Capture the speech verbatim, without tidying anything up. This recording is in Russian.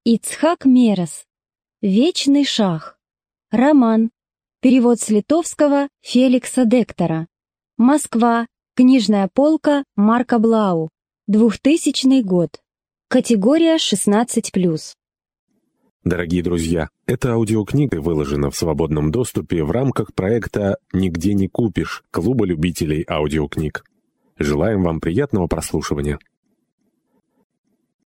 Ицхак Мерес. Вечный шах. Роман. Перевод с литовского Феликса Дектора. Москва. Книжная полка Марка Блау. двухтысячный год. Категория шестнадцать плюс. Дорогие друзья, эта аудиокнига выложена в свободном доступе в рамках проекта «Нигде не купишь» Клуба любителей аудиокниг. Желаем вам приятного прослушивания.